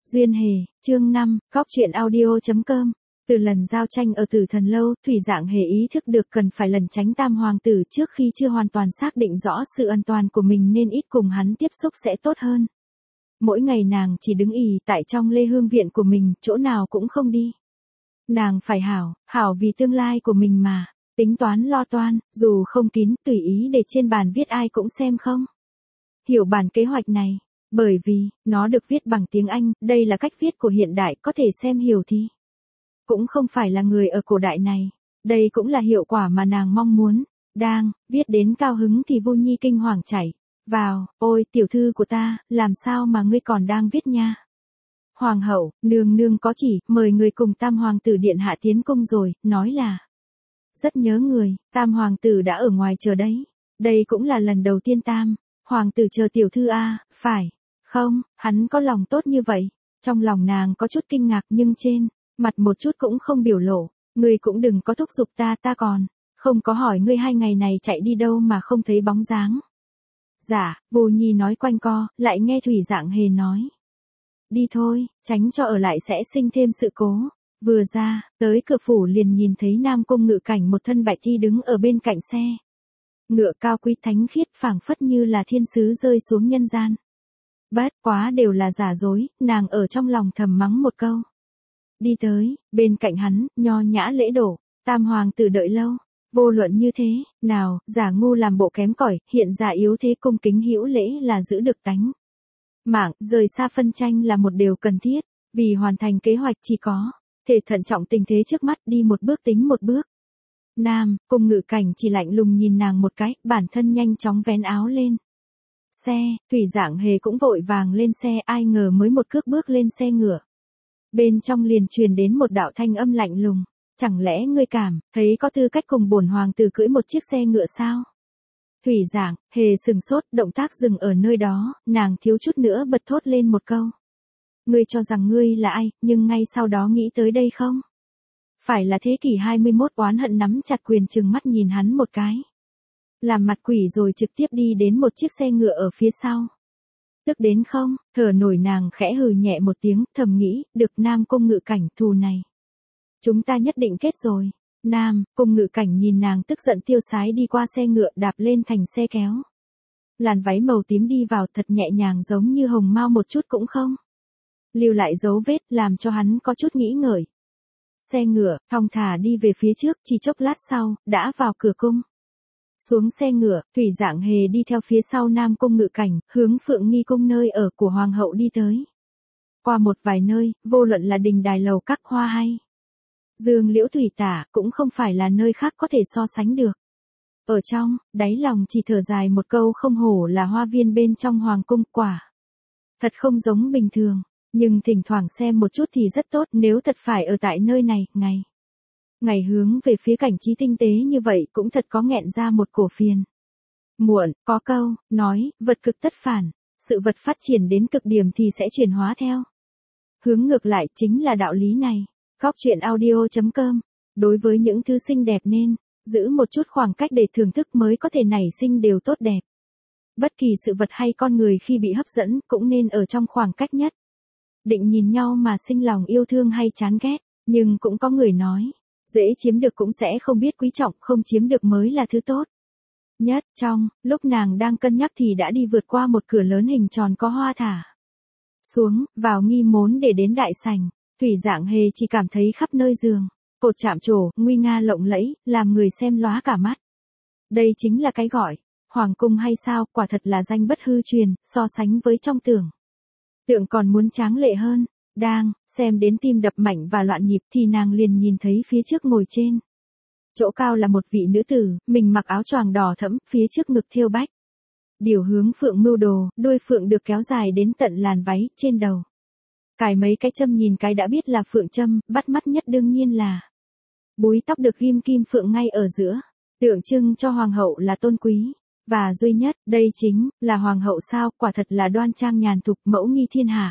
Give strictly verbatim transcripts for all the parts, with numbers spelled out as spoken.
Duyên Hề, chương năm, góc truyện audio chấm com. Từ lần giao tranh ở Tử Thần Lâu, Thủy Dạng Hề ý thức được cần phải lẩn tránh Tam Hoàng tử trước khi chưa hoàn toàn xác định rõ sự an toàn của mình nên ít cùng hắn tiếp xúc sẽ tốt hơn. Mỗi ngày nàng chỉ đứng ì tại trong lê hương viện của mình, chỗ nào cũng không đi. Nàng phải hảo, hảo vì tương lai của mình mà, tính toán lo toan, dù không kín, tùy ý để trên bàn viết ai cũng xem không. Hiểu bản kế hoạch này. Bởi vì, nó được viết bằng tiếng Anh, đây là cách viết của hiện đại, có thể xem hiểu thì. Cũng không phải là người ở cổ đại này. Đây cũng là hiệu quả mà nàng mong muốn. Đang, viết đến cao hứng thì Vu Nhi kinh hoàng chảy vào, ôi tiểu thư của ta, làm sao mà ngươi còn đang viết nha. Hoàng hậu, nương nương có chỉ, mời người cùng Tam Hoàng tử điện hạ tiến cung rồi, nói là. Rất nhớ người, Tam Hoàng tử đã ở ngoài chờ đấy. Đây cũng là lần đầu tiên Tam Hoàng tử chờ tiểu thư a, phải. Không, hắn có lòng tốt như vậy. Trong lòng nàng có chút kinh ngạc nhưng trên mặt một chút cũng không biểu lộ. Ngươi cũng đừng có thúc giục ta, ta còn không có hỏi ngươi hai ngày này chạy đi đâu mà không thấy bóng dáng. Dạ, Vu Nhi nói quanh co, lại nghe Thủy Dạng Hề nói. Đi thôi, tránh cho ở lại sẽ sinh thêm sự cố. Vừa ra, tới cửa phủ liền nhìn thấy Nam Cung Ngự Cảnh một thân bạch y đứng ở bên cạnh xe. Ngựa cao quý thánh khiết phảng phất như là thiên sứ rơi xuống nhân gian. Bất quá đều là giả dối, nàng ở trong lòng thầm mắng một câu. Đi tới, bên cạnh hắn, nho nhã lễ đổ, Tam Hoàng tử đợi lâu. Vô luận như thế, nào, giả ngu làm bộ kém cỏi, hiện giả yếu thế cung kính hữu lễ là giữ được tánh mạng, rời xa phân tranh là một điều cần thiết, vì hoàn thành kế hoạch chỉ có thể thận trọng tình thế trước mắt, đi một bước tính một bước. Nam Cung Ngự Cảnh chỉ lạnh lùng nhìn nàng một cái, bản thân nhanh chóng vén áo lên. Xe, Thủy Dạng Hề cũng vội vàng lên xe, ai ngờ mới một cước bước lên xe ngựa. Bên trong liền truyền đến một đạo thanh âm lạnh lùng, chẳng lẽ ngươi cảm thấy có tư cách cùng bổn hoàng tử cưỡi một chiếc xe ngựa sao? Thủy Dạng Hề sừng sốt, động tác dừng ở nơi đó, nàng thiếu chút nữa bật thốt lên một câu. Ngươi cho rằng ngươi là ai, nhưng ngay sau đó nghĩ tới đây không? Phải là thế kỷ hai mươi mốt, oán hận nắm chặt quyền trừng mắt nhìn hắn một cái. Làm mặt quỷ rồi trực tiếp đi đến một chiếc xe ngựa ở phía sau. Tức đến không, thở nổi nàng khẽ hừ nhẹ một tiếng, thầm nghĩ, được Nam Cung Ngự Cảnh thù này. Chúng ta nhất định kết rồi. Nam Cung Ngự Cảnh nhìn nàng tức giận tiêu sái đi qua xe ngựa, đạp lên thành xe kéo. Làn váy màu tím đi vào thật nhẹ nhàng giống như hồng mao một chút cũng không lưu lại dấu vết, làm cho hắn có chút nghĩ ngợi. Xe ngựa, thong thả đi về phía trước, chỉ chốc lát sau, đã vào cửa cung. Xuống xe ngựa, Thủy Dạng Hề đi theo phía sau Nam Cung Ngự Cảnh, hướng Phượng Nghi cung nơi ở của Hoàng hậu đi tới. Qua một vài nơi, vô luận là đình đài lầu các hoa hay Dương Liễu Thủy Tả, cũng không phải là nơi khác có thể so sánh được. Ở trong, đáy lòng chỉ thở dài một câu, không hổ là hoa viên bên trong Hoàng cung, quả thật không giống bình thường. Nhưng thỉnh thoảng xem một chút thì rất tốt, nếu thật phải ở tại nơi này, ngày ngày hướng về phía cảnh trí tinh tế như vậy cũng thật có nghẹn ra một cổ phiền. Muộn, có câu, nói, vật cực tất phản, sự vật phát triển đến cực điểm thì sẽ chuyển hóa theo hướng ngược lại, chính là đạo lý này. Góc truyện audio chấm com. Đối với những thứ xinh đẹp nên giữ một chút khoảng cách để thưởng thức mới có thể nảy sinh đều tốt đẹp. Bất kỳ sự vật hay con người khi bị hấp dẫn cũng nên ở trong khoảng cách nhất định nhìn nhau mà sinh lòng yêu thương hay chán ghét, nhưng cũng có người nói, dễ chiếm được cũng sẽ không biết quý trọng, không chiếm được mới là thứ tốt nhất. Trong lúc nàng đang cân nhắc thì đã đi vượt qua một cửa lớn hình tròn có hoa thả xuống, vào nghi môn để đến đại sảnh. Thủy Dạng Hề chỉ cảm thấy khắp nơi giường cột chạm trổ, nguy nga lộng lẫy, làm người xem lóa cả mắt. Đây chính là cái gọi hoàng cung hay sao, quả thật là danh bất hư truyền, so sánh với trong tưởng tượng còn muốn tráng lệ hơn. Đang xem đến tim đập mạnh và loạn nhịp thì nàng liền nhìn thấy phía trước ngồi trên chỗ cao là một vị nữ tử, mình mặc áo choàng đỏ thẫm, phía trước ngực thêu bách điều hướng phượng mưu đồ, đuôi phượng được kéo dài đến tận làn váy, trên đầu cài mấy cái châm nhìn cái đã biết là phượng châm, bắt mắt nhất đương nhiên là búi tóc được ghim kim phượng ngay ở giữa, tượng trưng cho hoàng hậu là tôn quý và duy nhất. Đây chính là hoàng hậu sao, quả thật là đoan trang nhàn thục, mẫu nghi thiên hạ.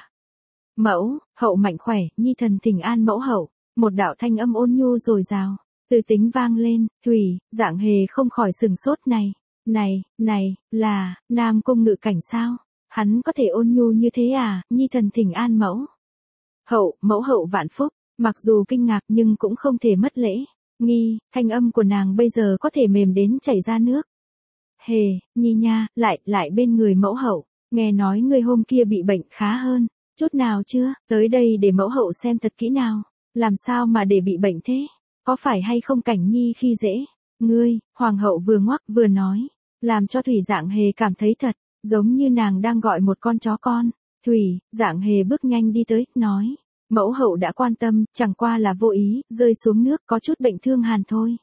Mẫu hậu mạnh khỏe, nhi thần thỉnh an mẫu hậu. Một đạo thanh âm ôn nhu dồi dào từ tính vang lên. Thủy Dạng Hề không khỏi sừng sốt, này này này là Nam Cung Ngự Cảnh sao? Hắn có thể ôn nhu như thế à? Nhi thần thỉnh an mẫu Hậu, mẫu hậu vạn phúc, mặc dù kinh ngạc nhưng cũng không thể mất lễ. Nghi, thanh âm của nàng bây giờ có thể mềm đến chảy ra nước. Hề, Nhi nha, lại, lại bên người mẫu hậu, nghe nói ngươi hôm kia bị bệnh khá hơn, chút nào chưa, tới đây để mẫu hậu xem thật kỹ nào, làm sao mà để bị bệnh thế, có phải hay không Cảnh Nhi khi dễ, ngươi, hoàng hậu vừa ngoắc vừa nói, làm cho Thủy Dạng Hề cảm thấy thật, giống như nàng đang gọi một con chó con. Thủy, Dạng Hề bước nhanh đi tới, nói, mẫu hậu đã quan tâm, chẳng qua là vô ý, rơi xuống nước có chút bệnh thương hàn thôi.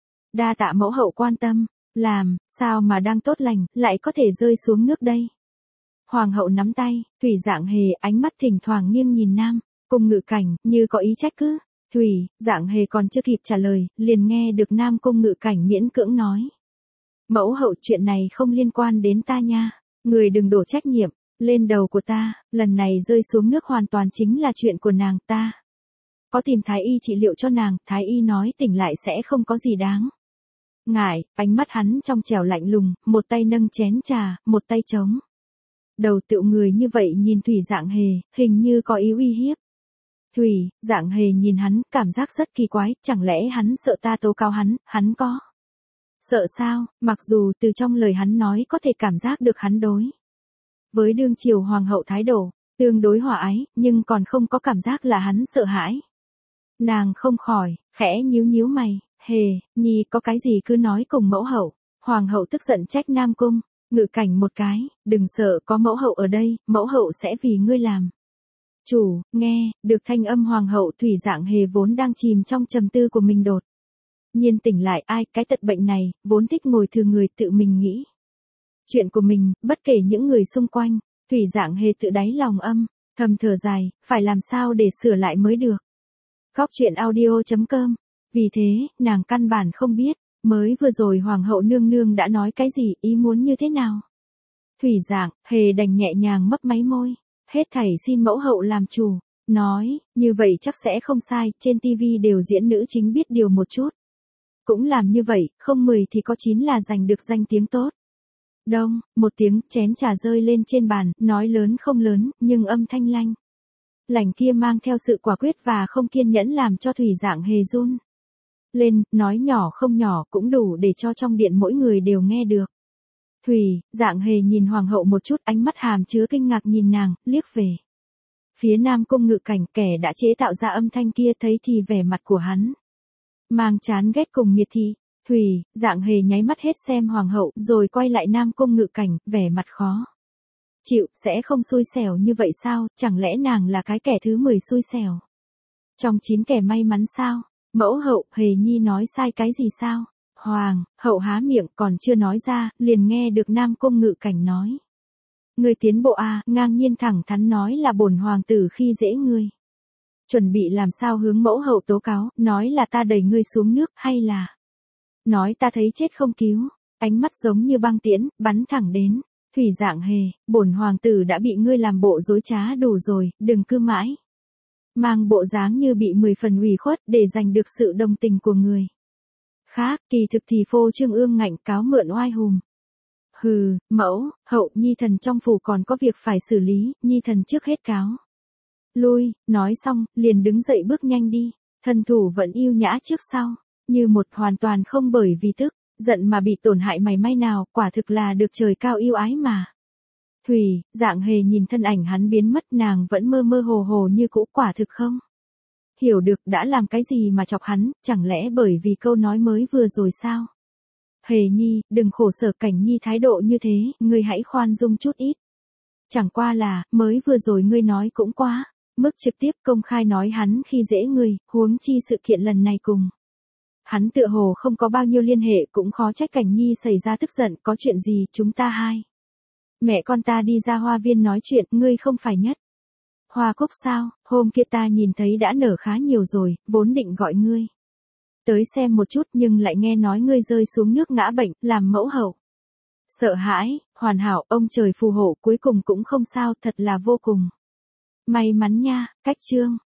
Đa tạ mẫu hậu quan tâm, làm, sao mà đang tốt lành, lại có thể rơi xuống nước đây. Hoàng hậu nắm tay, Thủy Dạng Hề ánh mắt thỉnh thoảng nghiêng nhìn Nam, Cung Ngự Cảnh, như có ý trách cứ. Thủy, Dạng Hề còn chưa kịp trả lời, liền nghe được Nam Cung Ngự Cảnh miễn cưỡng nói. Mẫu hậu chuyện này không liên quan đến ta nha, người đừng đổ trách nhiệm lên đầu của ta, lần này rơi xuống nước hoàn toàn chính là chuyện của nàng ta. Có tìm thái y trị liệu cho nàng, thái y nói tỉnh lại sẽ không có gì đáng ngại, ánh mắt hắn trong trẻo lạnh lùng, một tay nâng chén trà, một tay chống đầu tựu người như vậy nhìn Thủy Dạng Hề, hình như có ý uy hiếp. Thủy, Dạng Hề nhìn hắn, cảm giác rất kỳ quái, chẳng lẽ hắn sợ ta tố cáo hắn, hắn có sợ sao, mặc dù từ trong lời hắn nói có thể cảm giác được hắn đối với đương triều hoàng hậu thái độ tương đối hòa ái, nhưng còn không có cảm giác là hắn sợ hãi. Nàng không khỏi khẽ nhíu nhíu mày, Hề, Nhi có cái gì cứ nói cùng mẫu hậu. Hoàng hậu tức giận trách Nam Cung Ngự Cảnh một cái, đừng sợ, có mẫu hậu ở đây, mẫu hậu sẽ vì ngươi làm chủ. Nghe được thanh âm hoàng hậu, Thủy Dạng Hề vốn đang chìm trong trầm tư của mình đột nhiên tỉnh lại, ai, cái tật bệnh này vốn thích ngồi thừa người tự mình nghĩ chuyện của mình, bất kể những người xung quanh. Thủy Dạng Hề tự đáy lòng âm thầm thở dài, phải làm sao để sửa lại mới được. Góc truyện audio chấm com. Vì thế, nàng căn bản không biết, mới vừa rồi hoàng hậu nương nương đã nói cái gì, ý muốn như thế nào. Thủy Dạng Hề đành nhẹ nhàng mấp máy môi, hết thảy xin mẫu hậu làm chủ, nói, như vậy chắc sẽ không sai, trên tivi đều diễn nữ chính biết điều một chút. Cũng làm như vậy, không mười thì có chín là giành được danh tiếng tốt. Đông, một tiếng, chén trà rơi lên trên bàn, nói lớn không lớn, nhưng âm thanh lanh lành kia mang theo sự quả quyết và không kiên nhẫn làm cho Thủy Dạng Hề run lên, nói nhỏ không nhỏ cũng đủ để cho trong điện mỗi người đều nghe được. Thủy Dạng Hề nhìn hoàng hậu một chút, ánh mắt hàm chứa kinh ngạc nhìn nàng, liếc về phía Nam Cung Ngự Cảnh, kẻ đã chế tạo ra âm thanh kia, thấy thì vẻ mặt của hắn mang chán ghét cùng miệt thị. Thủy Dạng Hề nháy mắt hết xem hoàng hậu, rồi quay lại Nam Cung Ngự Cảnh, vẻ mặt khó chịu, sẽ không xui xẻo như vậy sao, chẳng lẽ nàng là cái kẻ thứ mười xui xẻo trong chín kẻ may mắn sao? Mẫu hậu, Hề Nhi nói sai cái gì sao? Hoàng hậu há miệng còn chưa nói ra, liền nghe được Nam Cung Ngự Cảnh nói. Ngươi tiến bộ à, ngang nhiên thẳng thắn nói là bổn hoàng tử khi dễ ngươi. Chuẩn bị làm sao hướng mẫu hậu tố cáo, nói là ta đẩy ngươi xuống nước, hay là nói ta thấy chết không cứu. Ánh mắt giống như băng tiễn, bắn thẳng đến Thủy Dạng Hề, bổn hoàng tử đã bị ngươi làm bộ dối trá đủ rồi, đừng cứ mãi mang bộ dáng như bị mười phần ủy khuất để giành được sự đồng tình của người khác, kỳ thực thì phô trương ương ngạnh cáo mượn oai hùm. Hừ, mẫu hậu, nhi thần trong phủ còn có việc phải xử lý, nhi thần trước hết cáo lui. Nói xong, liền đứng dậy bước nhanh đi, thân thủ vẫn yêu nhã trước sau, như một hoàn toàn không bởi vì tức giận mà bị tổn hại mảy may nào, quả thực là được trời cao yêu ái mà. Thủy Dạng Hề nhìn thân ảnh hắn biến mất, nàng vẫn mơ mơ hồ hồ như cũ, quả thực không hiểu được đã làm cái gì mà chọc hắn, chẳng lẽ bởi vì câu nói mới vừa rồi sao? Hề Nhi, đừng khổ sở, Cảnh Nhi thái độ như thế, ngươi hãy khoan dung chút ít. Chẳng qua là, mới vừa rồi ngươi nói cũng quá mức trực tiếp, công khai nói hắn khi dễ ngươi, huống chi sự kiện lần này cùng hắn tựa hồ không có bao nhiêu liên hệ, cũng khó trách Cảnh Nhi xảy ra tức giận, có chuyện gì chúng ta hai mẹ con ta đi ra hoa viên nói chuyện, ngươi không phải nhất hoa cúc sao, hôm kia ta nhìn thấy đã nở khá nhiều rồi, vốn định gọi ngươi tới xem một chút, nhưng lại nghe nói ngươi rơi xuống nước ngã bệnh, làm mẫu hậu sợ hãi. Hoàn hảo, ông trời phù hộ, cuối cùng cũng không sao, thật là vô cùng may mắn nha. Cách chương